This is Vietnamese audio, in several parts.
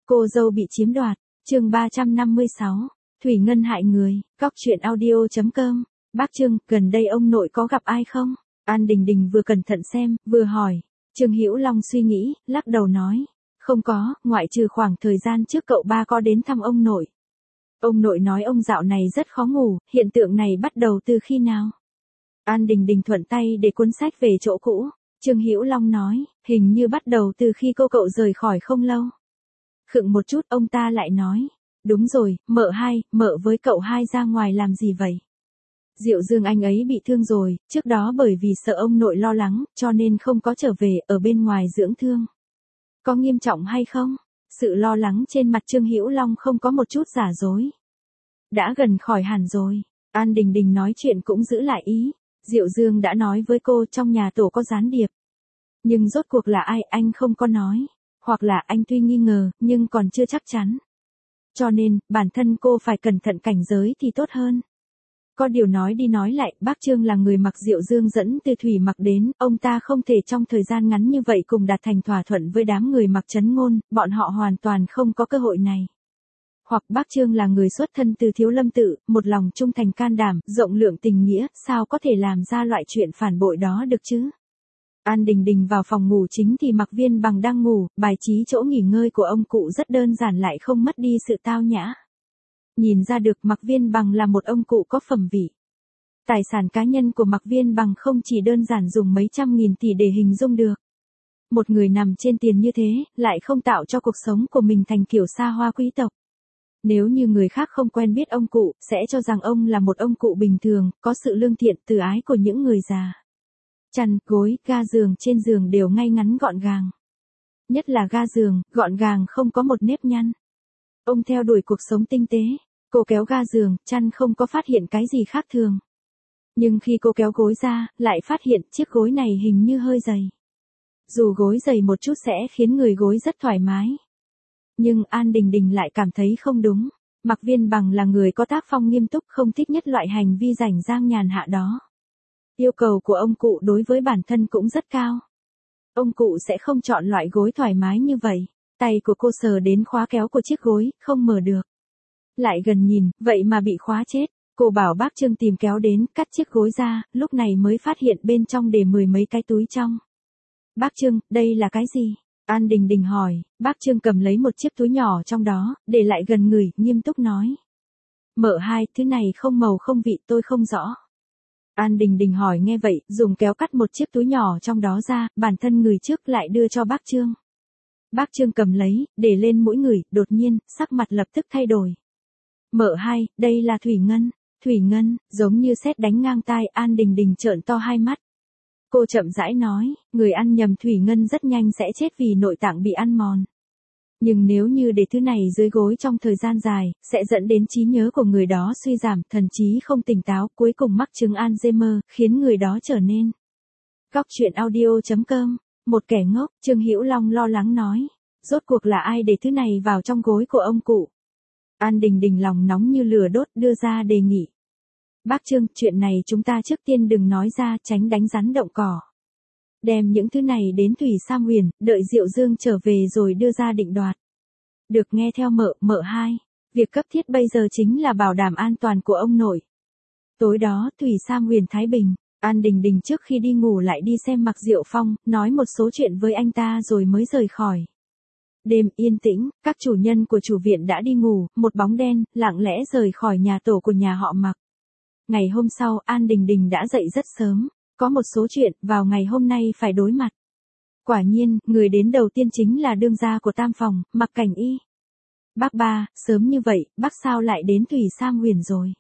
Cô dâu bị chiếm đoạt, chương 356, Thủy Ngân hại người, góc chuyện audio.com, bác Trương, gần đây ông nội có gặp ai không? An Đình Đình vừa cẩn thận xem, vừa hỏi. Trương Hữu Long suy nghĩ, lắc đầu nói, không có, ngoại trừ khoảng thời gian trước cậu ba có đến thăm ông nội. Ông nội nói ông dạo này rất khó ngủ, hiện tượng này bắt đầu từ khi nào? An Đình Đình thuận tay để cuốn sách về chỗ cũ. Trương Hữu Long nói, hình như bắt đầu từ khi cô cậu rời khỏi không lâu. Khựng một chút, ông ta lại nói, đúng rồi, mợ với cậu hai ra ngoài làm gì vậy? Diệu Dương anh ấy bị thương rồi, trước đó bởi vì sợ ông nội lo lắng, cho nên không có trở về, ở bên ngoài dưỡng thương. Có nghiêm trọng hay không? Sự lo lắng trên mặt Trương Hữu Long không có một chút giả dối. Đã gần khỏi hẳn rồi. An Đình Đình nói chuyện cũng giữ lại ý. Diệu Dương đã nói với cô trong nhà tổ có gián điệp. Nhưng rốt cuộc là ai anh không có nói. Hoặc là anh tuy nghi ngờ, nhưng còn chưa chắc chắn. Cho nên, bản thân cô phải cẩn thận cảnh giới thì tốt hơn. Có điều nói đi nói lại, bác Trương là người mặc Diệu Dương dẫn từ Thủy Mặc đến, ông ta không thể trong thời gian ngắn như vậy cùng đạt thành thỏa thuận với đám người Mặc Trấn Ngôn, bọn họ hoàn toàn không có cơ hội này. Hoặc bác Trương là người xuất thân từ Thiếu Lâm Tự, một lòng trung thành can đảm, rộng lượng tình nghĩa, sao có thể làm ra loại chuyện phản bội đó được chứ? An Đình Đình vào phòng ngủ chính thì Mạc Viên Bằng đang ngủ, bài trí chỗ nghỉ ngơi của ông cụ rất đơn giản lại không mất đi sự tao nhã. Nhìn ra được Mạc Viên Bằng là một ông cụ có phẩm vị. Tài sản cá nhân của Mạc Viên Bằng không chỉ đơn giản dùng mấy trăm nghìn tỷ để hình dung được. Một người nằm trên tiền như thế, lại không tạo cho cuộc sống của mình thành kiểu xa hoa quý tộc. Nếu như người khác không quen biết ông cụ, sẽ cho rằng ông là một ông cụ bình thường, có sự lương thiện từ ái của những người già. Chăn, gối, ga giường trên giường đều ngay ngắn gọn gàng. Nhất là ga giường, gọn gàng không có một nếp nhăn. Ông theo đuổi cuộc sống tinh tế. Cô kéo ga giường, chăn không có phát hiện cái gì khác thường. Nhưng khi cô kéo gối ra, lại phát hiện chiếc gối này hình như hơi dày. Dù gối dày một chút sẽ khiến người gối rất thoải mái. Nhưng An Đình Đình lại cảm thấy không đúng. Mạc Viên Bằng là người có tác phong nghiêm túc, không thích nhất loại hành vi rảnh rang nhàn hạ đó. Yêu cầu của ông cụ đối với bản thân cũng rất cao. Ông cụ sẽ không chọn loại gối thoải mái như vậy. Tay của cô sờ đến khóa kéo của chiếc gối, không mở được. Lại gần nhìn, vậy mà bị khóa chết. Cô bảo bác Trương tìm kéo đến, cắt chiếc gối ra, lúc này mới phát hiện bên trong để mười mấy cái túi trong. Bác Trương, đây là cái gì? An Đình Đình hỏi, bác Trương cầm lấy một chiếc túi nhỏ trong đó, để lại gần người, nghiêm túc nói. Mợ hai, thứ này không màu không vị tôi không rõ. An Đình Đình hỏi nghe vậy, dùng kéo cắt một chiếc túi nhỏ trong đó ra, bản thân người trước lại đưa cho bác Trương. Bác Trương cầm lấy, để lên mũi người, đột nhiên, sắc mặt lập tức thay đổi. Mợ hai, đây là Thủy Ngân. Thủy Ngân, giống như sét đánh ngang tai, An Đình Đình trợn to hai mắt. Cô chậm rãi nói, người ăn nhầm Thủy Ngân rất nhanh sẽ chết vì nội tạng bị ăn mòn. Nhưng nếu như để thứ này dưới gối trong thời gian dài, sẽ dẫn đến trí nhớ của người đó suy giảm, thần trí không tỉnh táo, cuối cùng mắc chứng Alzheimer, khiến người đó trở nên. Góc chuyện audio.com, một kẻ ngốc, Trương Hữu Long lo lắng nói. Rốt cuộc là ai để thứ này vào trong gối của ông cụ? An Đình Đình lòng nóng như lửa đốt đưa ra đề nghị. Bác Trương, chuyện này chúng ta trước tiên đừng nói ra, tránh đánh rắn động cỏ. Đem những thứ này đến Thủy Sam Huyền, đợi Diệu Dương trở về rồi đưa ra định đoạt. Được nghe theo mợ hai. Việc cấp thiết bây giờ chính là bảo đảm an toàn của ông nội. Tối đó, Thủy Sam Huyền Thái Bình, An Đình Đình trước khi đi ngủ lại đi xem Mạc Diệu Phong, nói một số chuyện với anh ta rồi mới rời khỏi. Đêm yên tĩnh, các chủ nhân của chủ viện đã đi ngủ, một bóng đen, lặng lẽ rời khỏi nhà tổ của nhà họ Mạc. Ngày hôm sau, An Đình Đình đã dậy rất sớm, có một số chuyện, vào ngày hôm nay phải đối mặt. Quả nhiên, người đến đầu tiên chính là đương gia của Tam Phòng, Mạc Cảnh Y. Bác ba, sớm như vậy, bác sao lại đến Thủy Sam Huyền rồi?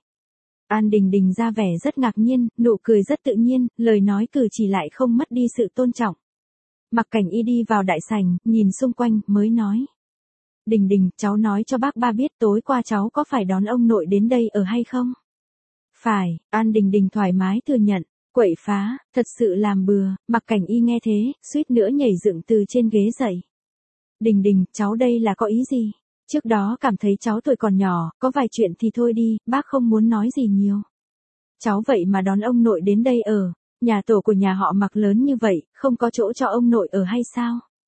An Đình Đình ra vẻ rất ngạc nhiên, nụ cười rất tự nhiên, lời nói cử chỉ lại không mất đi sự tôn trọng. Mạc Cảnh Y đi vào đại sảnh, nhìn xung quanh, mới nói. Đình Đình, cháu nói cho bác ba biết tối qua cháu có phải đón ông nội đến đây ở hay không? Phải, An Đình Đình thoải mái thừa nhận, quậy phá, thật sự làm bừa, Mạc Cảnh Y nghe thế, suýt nữa nhảy dựng từ trên ghế dậy. Đình Đình, cháu đây là có ý gì? Trước đó cảm thấy cháu tuổi còn nhỏ, có vài chuyện thì thôi đi, bác không muốn nói gì nhiều. Cháu vậy mà đón ông nội đến đây ở, nhà tổ của nhà họ Mạc lớn như vậy, không có chỗ cho ông nội ở hay sao?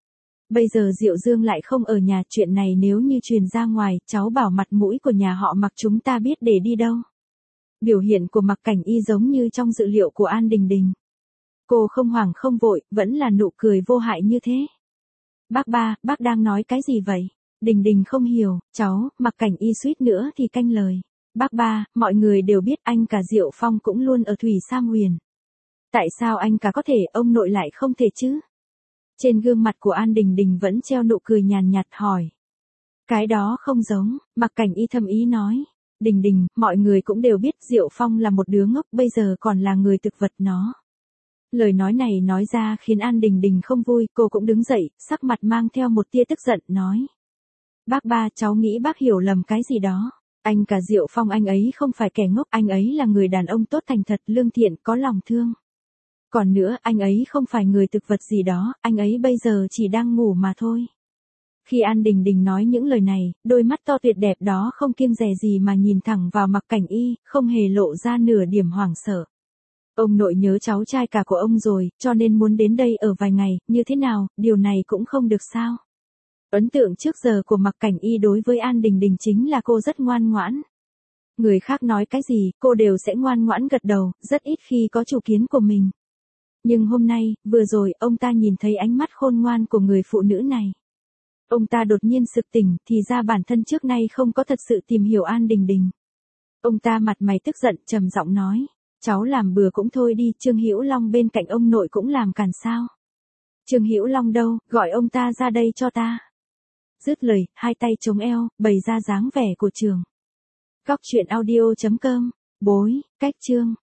Bây giờ Diệu Dương lại không ở nhà, chuyện này nếu như truyền ra ngoài, cháu bảo mặt mũi của nhà họ Mạc chúng ta biết để đi đâu. Biểu hiện của Mạc Cảnh Y giống như trong dự liệu của An Đình Đình. Cô không hoảng không vội, vẫn là nụ cười vô hại như thế. Bác ba, bác đang nói cái gì vậy? Đình Đình không hiểu, cháu, Mạc Cảnh Y suýt nữa thì canh lời. Bác ba, mọi người đều biết anh cả Diệu Phong cũng luôn ở Thủy Sam Huyền. Tại sao anh cả có thể, ông nội lại không thể chứ? Trên gương mặt của An Đình Đình vẫn treo nụ cười nhàn nhạt hỏi. Cái đó không giống, Mạc Cảnh Y thầm ý nói. Đình Đình, mọi người cũng đều biết Diệu Phong là một đứa ngốc, bây giờ còn là người thực vật nó. Lời nói này nói ra khiến An Đình Đình không vui, cô cũng đứng dậy, sắc mặt mang theo một tia tức giận, nói. Bác ba, cháu nghĩ bác hiểu lầm cái gì đó. Anh cả Diệu Phong anh ấy không phải kẻ ngốc, anh ấy là người đàn ông tốt thành thật, lương thiện, có lòng thương. Còn nữa, anh ấy không phải người thực vật gì đó, anh ấy bây giờ chỉ đang ngủ mà thôi. Khi An Đình Đình nói những lời này, đôi mắt to tuyệt đẹp đó không kiêng dè gì mà nhìn thẳng vào Mạc Cảnh Y, không hề lộ ra nửa điểm hoảng sợ. Ông nội nhớ cháu trai cả của ông rồi, cho nên muốn đến đây ở vài ngày, như thế nào, điều này cũng không được sao. Ấn tượng trước giờ của Mạc Cảnh Y đối với An Đình Đình chính là cô rất ngoan ngoãn. Người khác nói cái gì, cô đều sẽ ngoan ngoãn gật đầu, rất ít khi có chủ kiến của mình. Nhưng hôm nay, vừa rồi, ông ta nhìn thấy ánh mắt khôn ngoan của người phụ nữ này. Ông ta đột nhiên sực tỉnh, thì ra bản thân trước nay không có thật sự tìm hiểu An Đình Đình. Ông ta mặt mày tức giận, trầm giọng nói, cháu làm bừa cũng thôi đi, Trương Hữu Long bên cạnh ông nội cũng làm càn sao. Trương Hữu Long đâu, gọi ông ta ra đây cho ta. Dứt lời, hai tay chống eo, bày ra dáng vẻ của trường. Góc truyện audio.com, bối, cách chương.